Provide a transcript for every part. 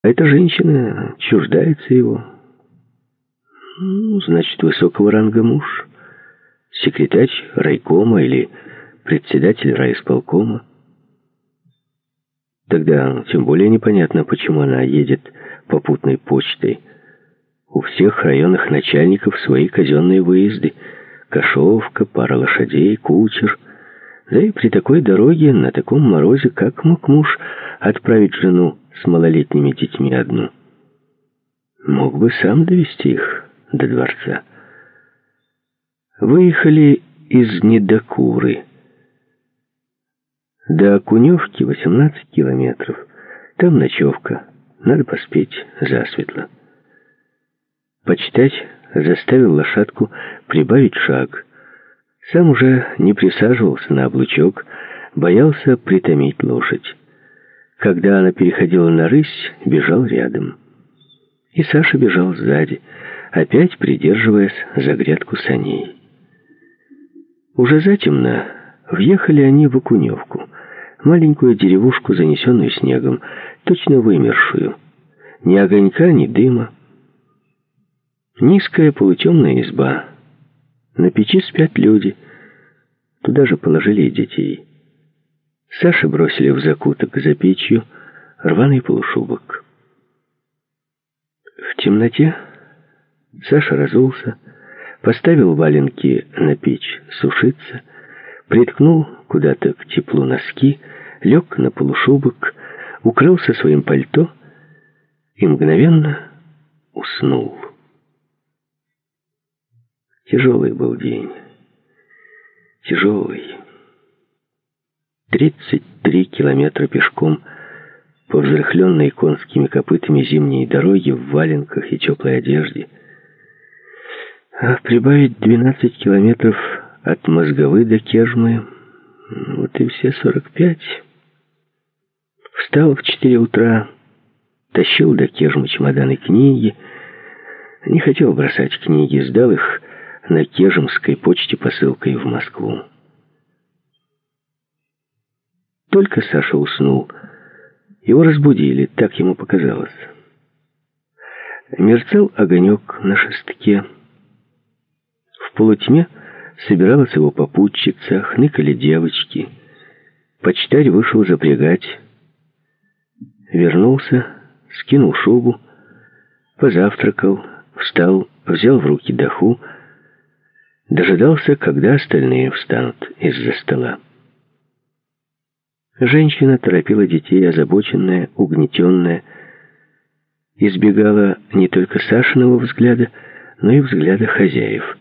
А эта женщина чуждается его. Ну, значит, высокого ранга муж, секретарь райкома или председатель райисполкома. Тогда тем более непонятно, почему она едет попутной почтой. У всех районных начальников свои казенные выезды. Кошовка, пара лошадей, кучер. Да и при такой дороге, на таком морозе, как мог муж отправить жену с малолетними детьми одну? Мог бы сам довести их до дворца. Выехали из Недокуры. До Окуневки 18 километров. Там ночевка. Надо поспеть засветло. Почтарь заставил лошадку прибавить шаг. Сам уже не присаживался на облучок, боялся притомить лошадь. Когда она переходила на рысь, бежал рядом. И Саша бежал сзади, опять придерживаясь за грядку саней. Уже затемно въехали они в Окуневку, маленькую деревушку, занесенную снегом, точно вымершую. Ни огонька, ни дыма. Низкая полутемная изба. На печи спят люди. Туда же положили и детей. Саше бросили в закуток за печью рваный полушубок. В темноте Саша разулся, поставил валенки на печь сушиться, приткнул куда-то к теплу носки, лег на полушубок, укрылся своим пальто и мгновенно уснул. Тяжелый был день. Тяжелый. 33 километра пешком по взрыхленной конскими копытами зимней дороге в валенках и теплой одежде. А прибавить 12 километров от Мозговы до Кежмы, вот и все 45. Встал в 4 утра, тащил до Кежмы чемоданы книги. Не хотел бросать книги, сдал их на Кежемской почте посылкой в Москву. Только Саша уснул, его разбудили, так ему показалось. Мерцал огонек на шестке. В полутьме собиралась его попутчица, хныкали девочки. Почтарь вышел запрягать. Вернулся, скинул шубу, позавтракал, встал, взял в руки доху, дожидался, когда остальные встанут из-за стола. Женщина торопила детей, озабоченная, угнетенная, избегала не только Сашиного взгляда, но и взгляда хозяев.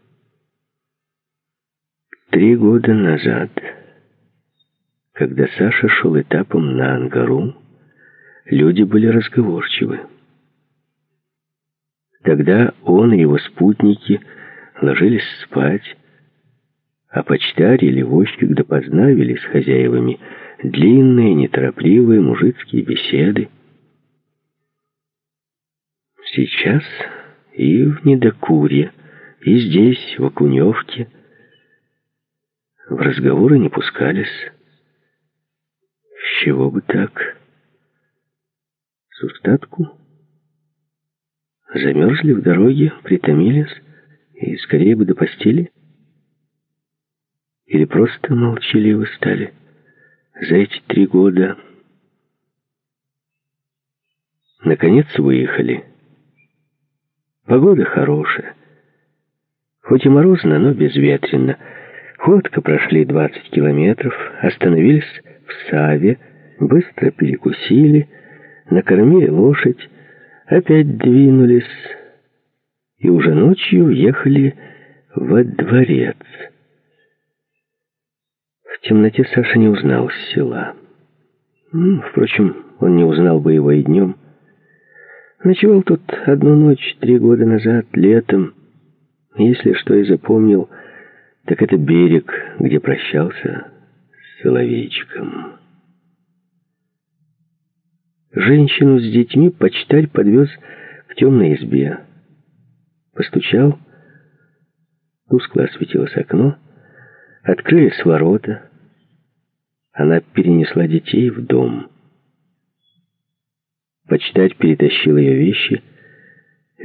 3 года назад, когда Саша шел этапом на Ангару, люди были разговорчивы. Тогда он и его спутники ложились спать, а почтарь или возчик допоздна вели с хозяевами длинные, неторопливые мужицкие беседы. Сейчас и в Недокурье, и здесь, в Окуневке, в разговоры не пускались. С чего бы так? С устатку? Замерзли в дороге, притомились и скорее бы до постели? Или просто молчаливы стали за эти 3 года? Наконец выехали. Погода хорошая. Хоть и морозно, но безветренно. Ходко прошли 20 километров, остановились в Саве, быстро перекусили, накормили лошадь, опять двинулись и уже ночью ехали во дворец. В темноте Саша не узнал села. Впрочем, он не узнал бы его и днем. Ночевал тут 1 ночь 3 года назад, летом. Если что и запомнил, так это берег, где прощался с соловейчиком. Женщину с детьми почтарь подвез к темной избе. Постучал, тускло осветилось окно, открылись ворота. Она перенесла детей в дом. Почтарь перетащил ее вещи,